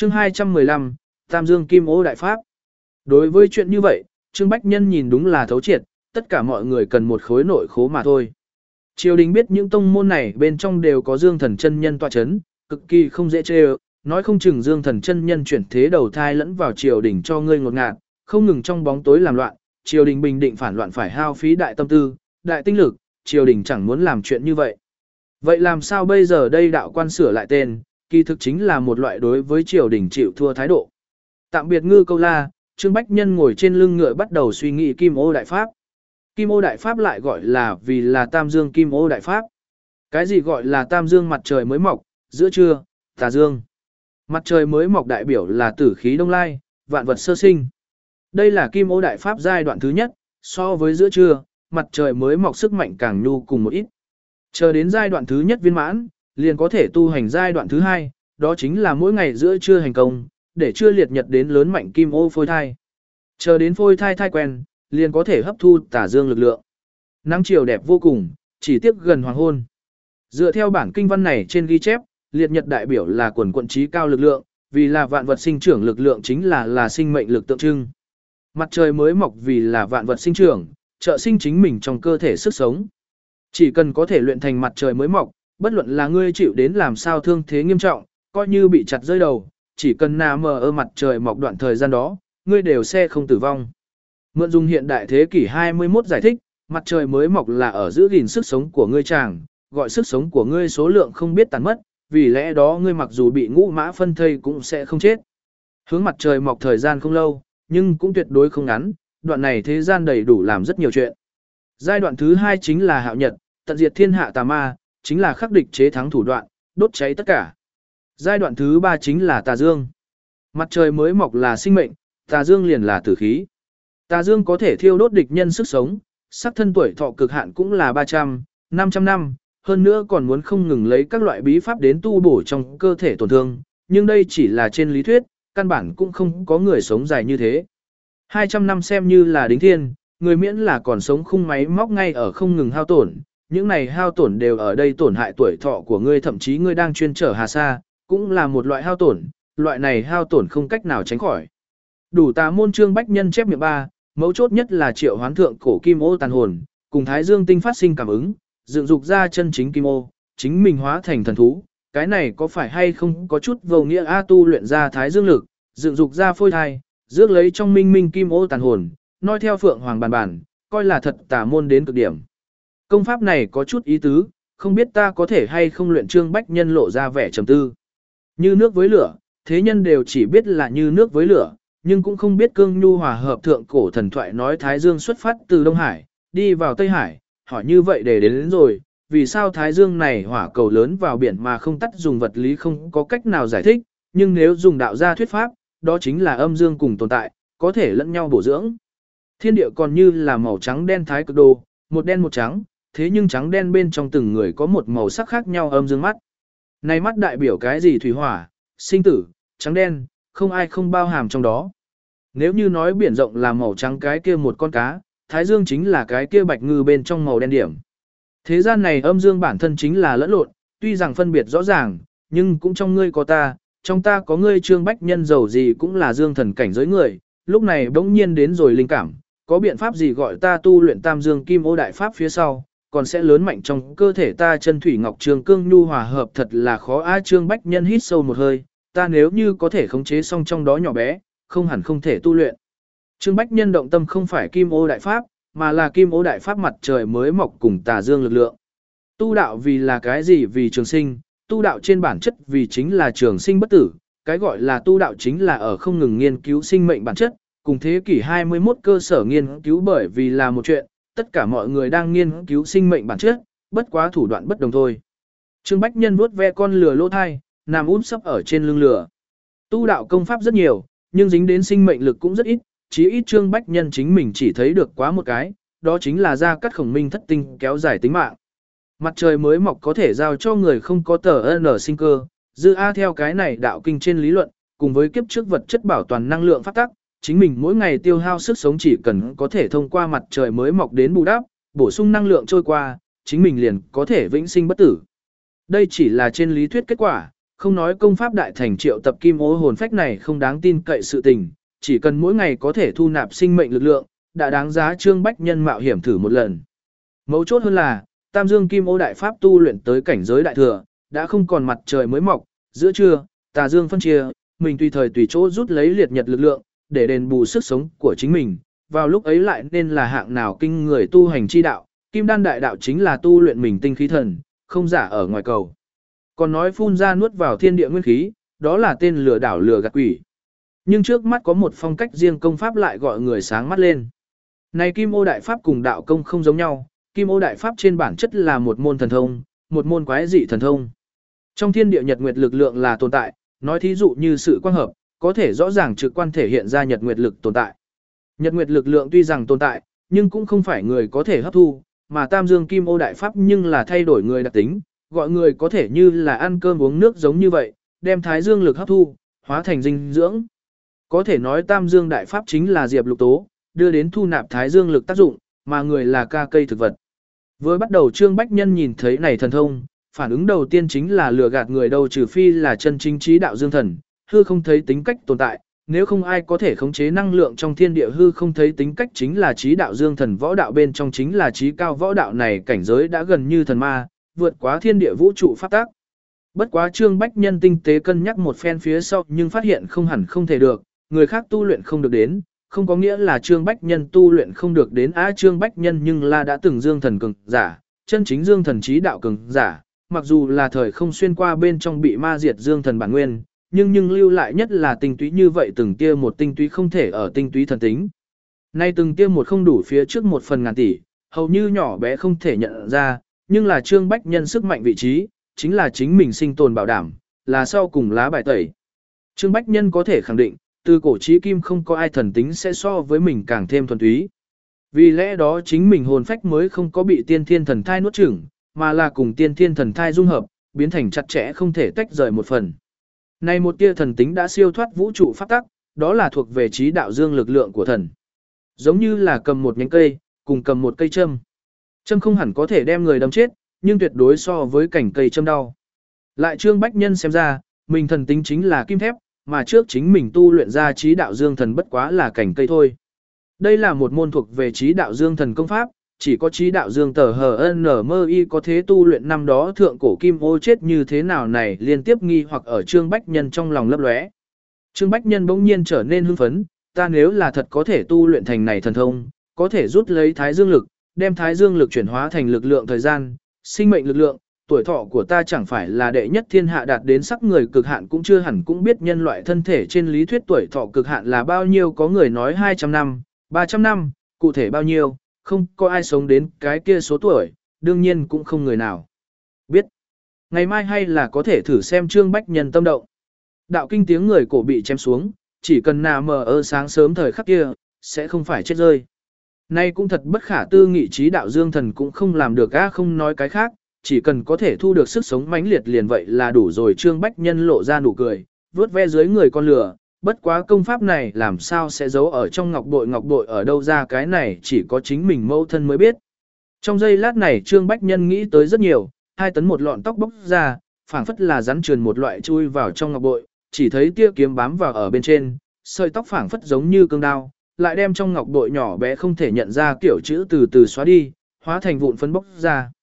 Chương 215, Tam Dương Kim Ô Đại Pháp. Đối với chuyện như vậy, Trương Bách Nhân nhìn đúng là thấu triệt, tất cả mọi người cần một khối nội khố mà thôi. Triều đình biết những tông môn này bên trong đều có Dương Thần chân nhân tọa chấn, cực kỳ không dễ chơi, nói không chừng Dương Thần chân nhân chuyển thế đầu thai lẫn vào triều đình cho ngươi ngột ngạt, không ngừng trong bóng tối làm loạn, triều đình bình định phản loạn phải hao phí đại tâm tư, đại tinh lực, triều đình chẳng muốn làm chuyện như vậy. Vậy làm sao bây giờ đây đạo quan sửa lại tên, kỳ thực chính là một loại đối với triều đình chịu thua thái độ. Tạm biệt Ngư Câu La, Trương Bách Nhân ngồi trên lưng ngựa bắt đầu suy nghĩ Kim Ô Đại Pháp. Kim Ô Đại Pháp lại gọi là vì là Tam Dương Kim Ô Đại Pháp. Cái gì gọi là Tam Dương mặt trời mới mọc, giữa trưa, tà dương. Mặt trời mới mọc đại biểu là tử khí đông lai, vạn vật sơ sinh. Đây là Kim Ô Đại Pháp giai đoạn thứ nhất, so với giữa trưa, mặt trời mới mọc sức mạnh càng nhu cùng một ít. Chờ đến giai đoạn thứ nhất viên mãn, liền có thể tu hành giai đoạn thứ hai, đó chính là mỗi ngày giữa trưa hành công, để chưa liệt nhật đến lớn mạnh kim ô phôi thai. Chờ đến phôi thai thai quen, liền có thể hấp thu tả dương lực lượng. Nắng chiều đẹp vô cùng, chỉ tiếc gần hoàng hôn. Dựa theo bản kinh văn này trên ghi chép, liệt nhật đại biểu là quần quận trí cao lực lượng, vì là vạn vật sinh trưởng lực lượng chính là sinh mệnh lực tượng trưng. Mặt trời mới mọc vì là vạn vật sinh trưởng, trợ sinh chính mình trong cơ thể sức sống. Chỉ cần có thể luyện thành mặt trời mới mọc, bất luận là ngươi chịu đến làm sao thương thế nghiêm trọng, coi như bị chặt rơi đầu, chỉ cần nằm ở mặt trời mọc đoạn thời gian đó, ngươi đều sẽ không tử vong. Mượn dùng hiện đại thế kỷ 21 giải thích, mặt trời mới mọc là ở giữ gìn sức sống của ngươi chàng, gọi sức sống của ngươi số lượng không biết tàn mất, vì lẽ đó ngươi mặc dù bị ngũ mã phân thây cũng sẽ không chết. Hướng mặt trời mọc thời gian không lâu, nhưng cũng tuyệt đối không ngắn, đoạn này thế gian đầy đủ làm rất nhiều chuyện. Giai đoạn thứ hai chính là hạo nhật, tận diệt thiên hạ tà ma, chính là khắc địch chế thắng thủ đoạn, đốt cháy tất cả. Giai đoạn thứ ba chính là tà dương. Mặt trời mới mọc là sinh mệnh, tà dương liền là tử khí. Tà dương có thể thiêu đốt địch nhân sức sống, sắc thân tuổi thọ cực hạn cũng là 300, 500 năm, hơn nữa còn muốn không ngừng lấy các loại bí pháp đến tu bổ trong cơ thể tổn thương, nhưng đây chỉ là trên lý thuyết, căn bản cũng không có người sống dài như thế. 200 năm xem như là đính thiên, người miễn là còn sống khung máy móc ngay ở không ngừng hao tổn, những này hao tổn đều ở đây tổn hại tuổi thọ của ngươi, thậm chí ngươi đang chuyên trở hà sa, cũng là một loại hao tổn, loại này hao tổn không cách nào tránh khỏi. Đủ tà môn Trương Bách Nhân chép miệng ba, mấu chốt nhất là triệu hoán thượng cổ kim ô tàn hồn, cùng thái dương tinh phát sinh cảm ứng, dựng dục ra chân chính kim ô, chính mình hóa thành thần thú, cái này có phải hay không có chút vô nghĩa a tu luyện ra thái dương lực, dựng dục ra phôi thai, rước lấy trong minh minh kim ô tàn hồn, nói theo phượng hoàng bàn bản, coi là thật tà môn đến cực điểm. Công pháp này có chút ý tứ, không biết ta có thể hay không luyện. Trương Bách Nhân lộ ra vẻ trầm tư. Như nước với lửa, thế nhân đều chỉ biết là như nước với lửa, nhưng cũng không biết cương nhu hòa hợp thượng cổ thần thoại nói Thái Dương xuất phát từ Đông Hải, đi vào Tây Hải, hỏi như vậy để đến rồi, vì sao Thái Dương này hỏa cầu lớn vào biển mà không tắt, dùng vật lý không có cách nào giải thích, nhưng nếu dùng đạo gia thuyết pháp, đó chính là âm dương cùng tồn tại, có thể lẫn nhau bổ dưỡng. Thiên địa còn như là màu trắng đen thái cực đồ, một đen một trắng, thế nhưng trắng đen bên trong từng người có một màu sắc khác nhau âm dương mắt. Này mắt đại biểu cái gì? Thủy hỏa, sinh tử, trắng đen, không ai không bao hàm trong đó. Nếu như nói biển rộng là màu trắng cái kia một con cá, thái dương chính là cái kia bạch ngư bên trong màu đen điểm. Thế gian này âm dương bản thân chính là lẫn lộn, tuy rằng phân biệt rõ ràng, nhưng cũng trong ngươi có ta, trong ta có ngươi. Trương Bách Nhân giàu gì cũng là dương thần cảnh giới người, lúc này bỗng nhiên đến rồi linh cảm, có biện pháp gì gọi ta tu luyện Tam Dương Kim Ô Đại Pháp phía sau, còn sẽ lớn mạnh trong cơ thể ta chân thủy ngọc trường cương nhu hòa hợp, thật là khó a. Trương Bách Nhân hít sâu một hơi, ta nếu như có thể khống chế xong trong đó nhỏ bé, không hẳn không thể tu luyện. Trương Bách Nhân động tâm không phải Kim Ô Đại Pháp, mà là Kim Ô Đại Pháp mặt trời mới mọc cùng tà dương lực lượng. Tu đạo vì là cái gì? Vì trường sinh, tu đạo trên bản chất vì chính là trường sinh bất tử, cái gọi là tu đạo chính là ở không ngừng nghiên cứu sinh mệnh bản chất, cùng thế kỷ 21 cơ sở nghiên cứu, bởi vì là một chuyện, tất cả mọi người đang nghiên cứu sinh mệnh bản chất, bất quá thủ đoạn bất đồng thôi. Trương Bách Nhân vuốt ve con lừa lỗ thai, nằm úp sấp ở trên lưng lừa. Tu đạo công pháp rất nhiều, nhưng dính đến sinh mệnh lực cũng rất ít, chí ít Trương Bách Nhân chính mình chỉ thấy được quá một cái, đó chính là ra cắt Khổng Minh thất tinh kéo dài tính mạng. Mặt trời mới mọc có thể giao cho người không có tờ N sinh cơ, dư A theo cái này đạo kinh trên lý luận, cùng với kiếp trước vật chất bảo toàn năng lượng phát tắc, chính mình mỗi ngày tiêu hao sức sống chỉ cần có thể thông qua mặt trời mới mọc đến bù đắp, bổ sung năng lượng trôi qua, chính mình liền có thể vĩnh sinh bất tử. Đây chỉ là trên lý thuyết kết quả, Không nói công pháp đại thành triệu tập kim ô hồn phách này không đáng tin cậy sự tình, chỉ cần mỗi ngày có thể thu nạp sinh mệnh lực lượng, đã đáng giá Trương Bách Nhân mạo hiểm thử một lần. Mấu chốt hơn là, Tam Dương Kim Ô Đại Pháp tu luyện tới cảnh giới đại thừa, đã không còn mặt trời mới mọc, giữa trưa, tà dương phân chia, mình tùy thời tùy chỗ rút lấy liệt nhật lực lượng, để đền bù sức sống của chính mình, vào lúc ấy lại nên là hạng nào kinh người tu hành chi đạo, Kim Đan đại đạo chính là tu luyện mình tinh khí thần, không giả ở ngoài cầu. Còn nói phun ra nuốt vào thiên địa nguyên khí, đó là tên lừa đảo lừa gạt quỷ. Nhưng trước mắt có một phong cách riêng công pháp lại gọi người sáng mắt lên. Này Kim Ô Đại Pháp cùng đạo công không giống nhau, Kim Ô Đại Pháp trên bản chất là một môn thần thông, một môn quái dị thần thông. Trong thiên địa nhật nguyệt lực lượng là tồn tại, nói thí dụ như sự quang hợp, có thể rõ ràng trực quan thể hiện ra nhật nguyệt lực tồn tại. Nhật nguyệt lực lượng tuy rằng tồn tại, nhưng cũng không phải người có thể hấp thu, mà Tam Dương Kim Ô Đại Pháp nhưng là thay đổi người đặc tính, gọi người có thể như là ăn cơm uống nước giống như vậy, đem thái dương lực hấp thu, hóa thành dinh dưỡng. Có thể nói Tam Dương Đại Pháp chính là diệp lục tố, đưa đến thu nạp thái dương lực tác dụng, mà người là ca cây thực vật. Với bắt đầu Trương Bách Nhân nhìn thấy này thần thông, phản ứng đầu tiên chính là lừa gạt người đâu, trừ phi là chân chính trí đạo dương thần, hư không thấy tính cách tồn tại, nếu không ai có thể khống chế năng lượng trong thiên địa, hư không thấy tính cách chính là trí đạo dương thần, võ đạo bên trong chính là trí cao võ đạo, này cảnh giới đã gần như thần ma, vượt quá thiên địa vũ trụ pháp tác. Bất quá Trương Bách Nhân tinh tế cân nhắc một phen phía sau, nhưng phát hiện không hẳn không thể được, người khác tu luyện không được đến, không có nghĩa là Trương Bách Nhân tu luyện không được đến. Trương Bách Nhân nhưng là đã từng dương thần cường giả, chân chính dương thần trí đạo cường giả, mặc dù là thời không xuyên qua bên trong bị ma diệt dương thần bản nguyên, nhưng lưu lại nhất là tinh túy, như vậy từng tia một tinh túy không thể ở tinh túy thần tính. Nay từng tia một không đủ phía trước 1/1000 tỷ, hầu như nhỏ bé không thể nhận ra, nhưng là Trương Bách Nhân sức mạnh vị trí, chính là chính mình sinh tồn bảo đảm, là sau cùng lá bài tẩy. Trương Bách Nhân có thể khẳng định, từ cổ chí kim không có ai thần tính sẽ so với mình càng thêm thuần túy. Vì lẽ đó chính mình hồn phách mới không có bị tiên thiên thần thai nuốt chửng, mà là cùng tiên thiên thần thai dung hợp, biến thành chặt chẽ không thể tách rời một phần. Này một tia thần tính đã siêu thoát vũ trụ pháp tắc, đó là thuộc về trí đạo dương lực lượng của thần. Giống như là cầm một nhánh cây, cùng cầm một cây châm. Châm không hẳn có thể đem người đâm chết, nhưng tuyệt đối so với cành cây châm đau. Lại Trương Bách Nhân xem ra, mình thần tính chính là kim thép, mà trước chính mình tu luyện ra trí đạo dương thần bất quá là cành cây thôi. Đây là một môn thuộc về trí đạo dương thần công pháp, chỉ có trí đạo dương tờ HNMI có thế tu luyện. Năm đó thượng cổ kim ô chết như thế nào này liên tiếp nghi hoặc ở Trương Bách Nhân trong lòng lấp lóe. Trương Bách Nhân bỗng nhiên trở nên hưng phấn, ta nếu là thật có thể tu luyện thành này thần thông, có thể rút lấy thái dương lực, đem thái dương lực chuyển hóa thành lực lượng thời gian, sinh mệnh lực lượng, tuổi thọ của ta chẳng phải là đệ nhất thiên hạ, đạt đến sắc người cực hạn cũng chưa hẳn cũng biết nhân loại thân thể trên lý thuyết tuổi thọ cực hạn là bao nhiêu, có người nói 200 năm, 300 năm, cụ thể bao nhiêu, không có ai sống đến cái kia số tuổi, đương nhiên cũng không người nào biết. Ngày mai hay là có thể thử xem. Trương Bách Nhân tâm động. Đạo kinh tiếng người cổ bị chém xuống, chỉ cần nà mờ ơ sáng sớm thời khắc kia, sẽ không phải chết rơi. Nay cũng thật bất khả tư nghị, trí đạo dương thần cũng không làm được, không nói cái khác, chỉ cần có thể thu được sức sống mãnh liệt liền vậy là đủ rồi. Trương Bách Nhân lộ ra nụ cười, vuốt ve dưới người con lửa, bất quá công pháp này làm sao sẽ giấu ở trong ngọc bội ở đâu ra, cái này chỉ có chính mình mẫu thân mới biết. Trong giây lát này Trương Bách Nhân nghĩ tới rất nhiều, 2 tấn một lọn tóc bốc ra, phảng phất là rắn trườn một loại chui vào trong ngọc bội, chỉ thấy tia kiếm bám vào ở bên trên, sợi tóc phảng phất giống như cương đao, lại đem trong ngọc bội nhỏ bé không thể nhận ra kiểu chữ từ từ xóa đi, hóa thành vụn phấn bốc ra.